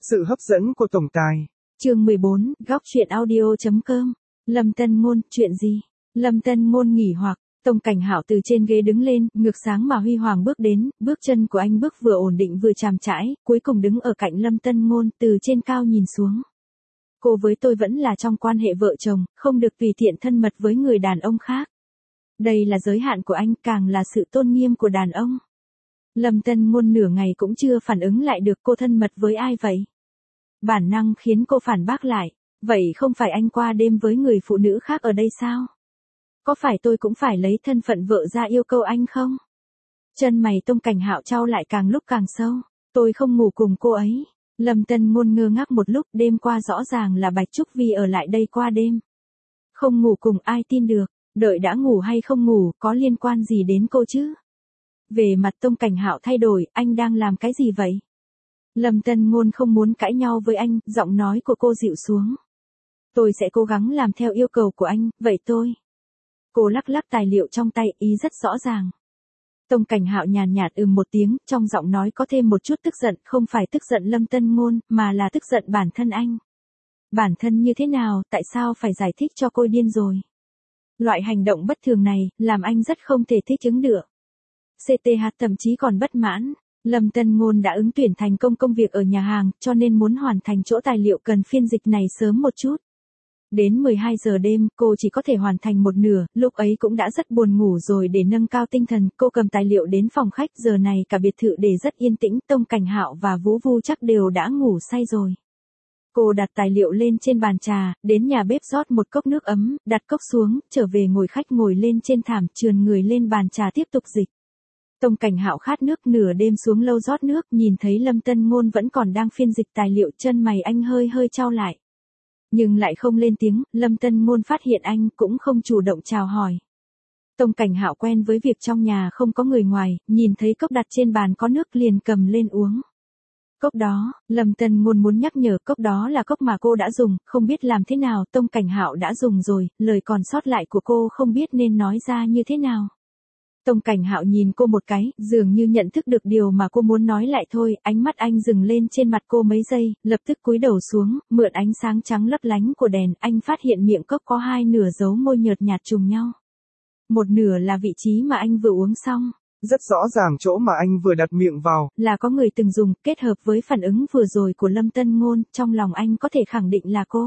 Sự hấp dẫn của tổng tài. Chương 14, góc truyện audio.com. Lâm Tân Ngôn, chuyện gì? Lâm Tân Ngôn nghỉ hoặc, Tông Cảnh Hạo từ trên ghế đứng lên, ngược sáng mà huy hoàng bước đến, bước chân của anh bước vừa ổn định vừa chàm chãi, cuối cùng đứng ở cạnh Lâm Tân Ngôn, từ trên cao nhìn xuống. Cô với tôi vẫn là trong quan hệ vợ chồng, không được tùy tiện thân mật với người đàn ông khác. Đây là giới hạn của anh, càng là sự tôn nghiêm của đàn ông. Lâm Tân Ngôn nửa ngày cũng chưa phản ứng lại được cô thân mật với ai vậy. Bản năng khiến cô phản bác lại, vậy không phải anh qua đêm với người phụ nữ khác ở đây sao? Có phải tôi cũng phải lấy thân phận vợ ra yêu cầu anh không? Chân mày Tông Cảnh Hạo chau lại càng lúc càng sâu, tôi không ngủ cùng cô ấy. Lâm Tân Ngôn ngơ ngác một lúc, đêm qua rõ ràng là Bạch Trúc Vi ở lại đây qua đêm. Không ngủ cùng ai tin được, đợi đã ngủ hay không ngủ có liên quan gì đến cô chứ? Về mặt Tông Cảnh Hạo thay đổi, anh đang làm cái gì vậy? Lâm Tân Ngôn không muốn cãi nhau với anh, giọng nói của cô dịu xuống. Tôi sẽ cố gắng làm theo yêu cầu của anh, vậy tôi. Cô lắc lắc tài liệu trong tay, ý rất rõ ràng. Tông Cảnh Hạo nhàn nhạt một tiếng, trong giọng nói có thêm một chút tức giận, không phải tức giận Lâm Tân Ngôn, mà là tức giận bản thân anh. Bản thân như thế nào, tại sao phải giải thích cho cô điên rồi? Loại hành động bất thường này, làm anh rất không thể thích ứng được. CTH thậm chí còn bất mãn. Lâm Tân Ngôn đã ứng tuyển thành công việc ở nhà hàng, cho nên muốn hoàn thành chỗ tài liệu cần phiên dịch này sớm một chút. Đến 12 giờ đêm, cô chỉ có thể hoàn thành một nửa, lúc ấy cũng đã rất buồn ngủ rồi. Để nâng cao tinh thần, cô cầm tài liệu đến phòng khách. Giờ này cả biệt thự để rất yên tĩnh, Tông Cảnh Hạo và Vũ Vu chắc đều đã ngủ say rồi. Cô đặt tài liệu lên trên bàn trà, đến nhà bếp rót một cốc nước ấm, đặt cốc xuống, trở về ngồi khách ngồi lên trên thảm, trườn người lên bàn trà tiếp tục dịch. Tông Cảnh Hạo khát nước, nửa đêm xuống lâu rót nước, nhìn thấy Lâm Tân Ngôn vẫn còn đang phiên dịch tài liệu, chân mày anh hơi chau lại. Nhưng lại không lên tiếng, Lâm Tân Ngôn phát hiện anh cũng không chủ động chào hỏi. Tông Cảnh Hạo quen với việc trong nhà không có người ngoài, nhìn thấy cốc đặt trên bàn có nước liền cầm lên uống. Cốc đó, Lâm Tân Ngôn muốn nhắc nhở, cốc đó là cốc mà cô đã dùng, không biết làm thế nào, Tông Cảnh Hạo đã dùng rồi, lời còn sót lại của cô không biết nên nói ra như thế nào. Tông Cảnh Hạo nhìn cô một cái, dường như nhận thức được điều mà cô muốn nói lại thôi, ánh mắt anh dừng lên trên mặt cô mấy giây, lập tức cúi đầu xuống, mượn ánh sáng trắng lấp lánh của đèn, anh phát hiện miệng cốc có hai nửa dấu môi nhợt nhạt trùng nhau. Một nửa là vị trí mà anh vừa uống xong. Rất rõ ràng chỗ mà anh vừa đặt miệng vào. Là có người từng dùng, kết hợp với phản ứng vừa rồi của Lâm Tân Ngôn, trong lòng anh có thể khẳng định là cô.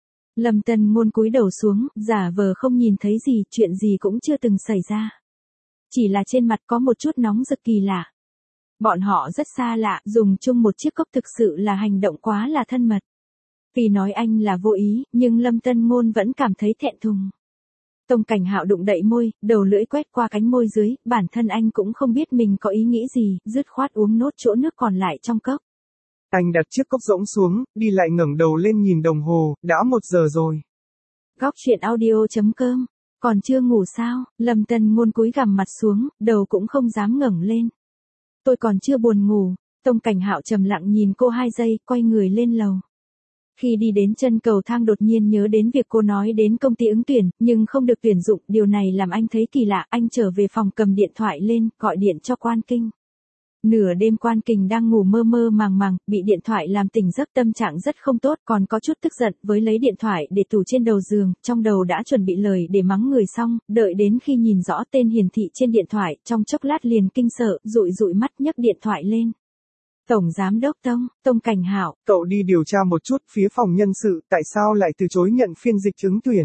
Lâm Tân Ngôn cúi đầu xuống, giả vờ không nhìn thấy gì, chuyện gì cũng chưa từng xảy ra. Chỉ là trên mặt có một chút nóng rực kỳ lạ. Bọn họ rất xa lạ, dùng chung một chiếc cốc thực sự là hành động quá là thân mật. Vì nói anh là vô ý, nhưng Lâm Tân Ngôn vẫn cảm thấy thẹn thùng. Tông Cảnh Hạo đụng đậy môi, đầu lưỡi quét qua cánh môi dưới, bản thân anh cũng không biết mình có ý nghĩ gì, dứt khoát uống nốt chỗ nước còn lại trong cốc. Anh đặt chiếc cốc rỗng xuống, đi lại ngẩng đầu lên nhìn đồng hồ, đã 1 giờ rồi. Góc truyện audio.com. Còn chưa ngủ sao? Lâm Tân Ngôn cúi gằm mặt xuống, đầu cũng không dám ngẩng lên. Tôi còn chưa buồn ngủ. Tông Cảnh Hạo trầm lặng nhìn cô 2 giây, quay người lên lầu. Khi đi đến chân cầu thang đột nhiên nhớ đến việc cô nói đến công ty ứng tuyển, nhưng không được tuyển dụng, điều này làm anh thấy kỳ lạ, anh trở về phòng cầm điện thoại lên, gọi điện cho Quan Kinh. Nửa đêm Quan Kinh đang ngủ mơ màng, bị điện thoại làm tỉnh giấc, tâm trạng rất không tốt, còn có chút tức giận, với lấy điện thoại để tủ trên đầu giường, trong đầu đã chuẩn bị lời để mắng người xong, đợi đến khi nhìn rõ tên hiển thị trên điện thoại, trong chốc lát liền kinh sợ, dụi mắt nhấc điện thoại lên. Tổng Giám đốc Tông Cảnh Hạo. Cậu đi điều tra một chút phía phòng nhân sự, tại sao lại từ chối nhận phiên dịch ứng tuyển?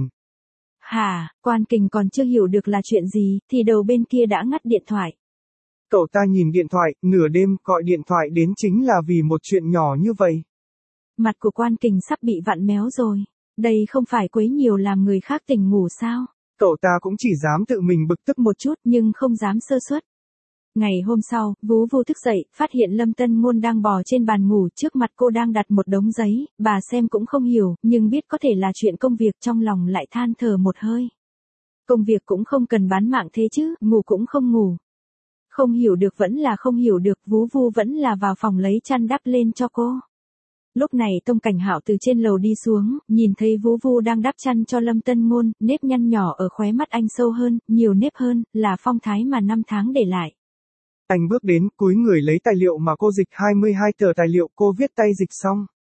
Hả, Quan Kinh còn chưa hiểu được là chuyện gì, thì đầu bên kia đã ngắt điện thoại. Cậu ta nhìn điện thoại, nửa đêm gọi điện thoại đến chính là vì một chuyện nhỏ như vậy. Mặt của Quan Kinh sắp bị vặn méo rồi. Đây không phải quấy nhiều làm người khác tỉnh ngủ sao? Cậu ta cũng chỉ dám tự mình bực tức một chút, nhưng không dám sơ suất. Ngày hôm sau, Vũ Vu thức dậy, phát hiện Lâm Tân Ngôn đang bò trên bàn ngủ, trước mặt cô đang đặt một đống giấy, bà xem cũng không hiểu, nhưng biết có thể là chuyện công việc, trong lòng lại than thở một hơi. Công việc cũng không cần bán mạng thế chứ, ngủ cũng không ngủ. Không hiểu được vẫn là không hiểu được, Vũ Vu vẫn là vào phòng lấy chăn đắp lên cho cô. Lúc này Tông Cảnh Hạo từ trên lầu đi xuống, nhìn thấy Vũ Vu đang đắp chăn cho Lâm Tân Ngôn, nếp nhăn nhỏ ở khóe mắt anh sâu hơn, nhiều nếp hơn, là phong thái mà 5 tháng để lại. Anh bước đến, cúi người lấy tài liệu mà cô dịch, 22 tờ tài liệu cô viết tay dịch xong.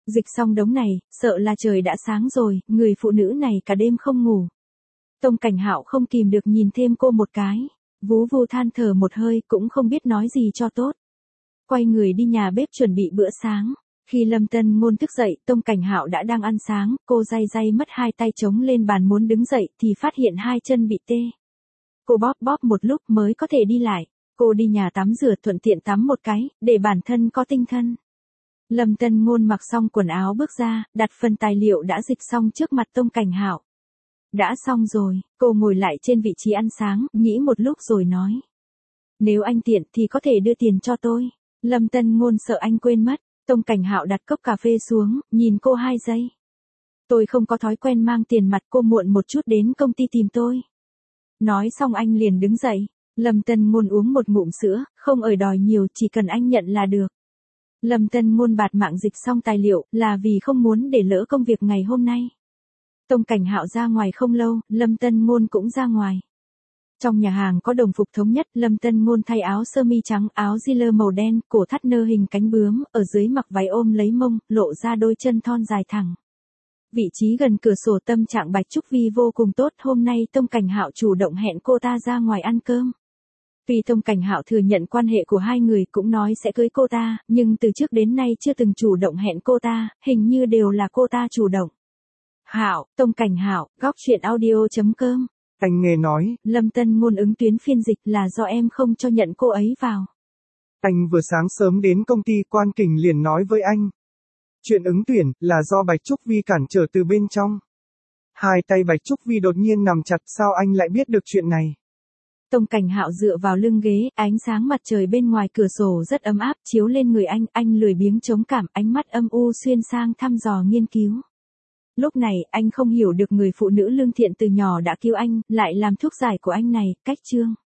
Dịch xong đống này, sợ là trời đã sáng rồi, người phụ nữ này cả đêm không ngủ. Tông Cảnh Hạo không kìm được nhìn thêm cô một cái. Vú Vu than thở một hơi cũng không biết nói gì cho tốt. Quay người đi nhà bếp chuẩn bị bữa sáng. Khi Lâm Tân Ngôn thức dậy, Tông Cảnh Hạo đã đang ăn sáng, cô day day mất hai tay chống lên bàn muốn đứng dậy thì phát hiện hai chân bị tê. Cô bóp bóp một lúc mới có thể đi lại. Cô đi nhà tắm rửa thuận tiện tắm một cái, để bản thân có tinh thần. Lâm Tân Ngôn mặc xong quần áo bước ra, đặt phần tài liệu đã dịch xong trước mặt Tông Cảnh Hạo. Đã xong rồi, cô ngồi lại trên vị trí ăn sáng, nghĩ một lúc rồi nói. Nếu anh tiện thì có thể đưa tiền cho tôi. Lâm Tân Ngôn sợ anh quên mất. Tông Cảnh Hạo đặt cốc cà phê xuống, nhìn cô 2 giây. Tôi không có thói quen mang tiền mặt, cô muộn một chút đến công ty tìm tôi. Nói xong anh liền đứng dậy. Lâm Tân Ngôn uống một ngụm sữa, không ở đòi nhiều, chỉ cần anh nhận là được. Lâm Tân Ngôn bạt mạng dịch xong tài liệu, là vì không muốn để lỡ công việc ngày hôm nay. Tông Cảnh Hạo ra ngoài không lâu, Lâm Tân Ngôn cũng ra ngoài. Trong nhà hàng có đồng phục thống nhất, Lâm Tân Ngôn thay áo sơ mi trắng, áo jean màu đen, cổ thắt nơ hình cánh bướm, ở dưới mặc váy ôm lấy mông, lộ ra đôi chân thon dài thẳng. Vị trí gần cửa sổ, tâm trạng Bạch Trúc Vi vô cùng tốt, hôm nay Tông Cảnh Hạo chủ động hẹn cô ta ra ngoài ăn cơm. Tuy Tông Cảnh Hạo thừa nhận quan hệ của hai người cũng nói sẽ cưới cô ta, nhưng từ trước đến nay chưa từng chủ động hẹn cô ta, hình như đều là cô ta chủ động. Hạo, Tông Cảnh Hạo, gocchuyenaudio.com. Anh nghe nói, Lâm Tân Ngôn ứng tuyến phiên dịch là do em không cho nhận cô ấy vào. Anh vừa sáng sớm đến công ty, Quan Kình liền nói với anh. Chuyện ứng tuyển là do Bạch Trúc Vi cản trở từ bên trong. Hai tay Bạch Trúc Vi đột nhiên nằm chặt, sao anh lại biết được chuyện này? Tông Cảnh Hạo dựa vào lưng ghế, ánh sáng mặt trời bên ngoài cửa sổ rất ấm áp chiếu lên người anh lười biếng chống cảm, ánh mắt âm u xuyên sang thăm dò nghiên cứu. Lúc này, anh không hiểu được người phụ nữ lương thiện từ nhỏ đã cứu anh, lại làm thuốc giải của anh này, cách chương.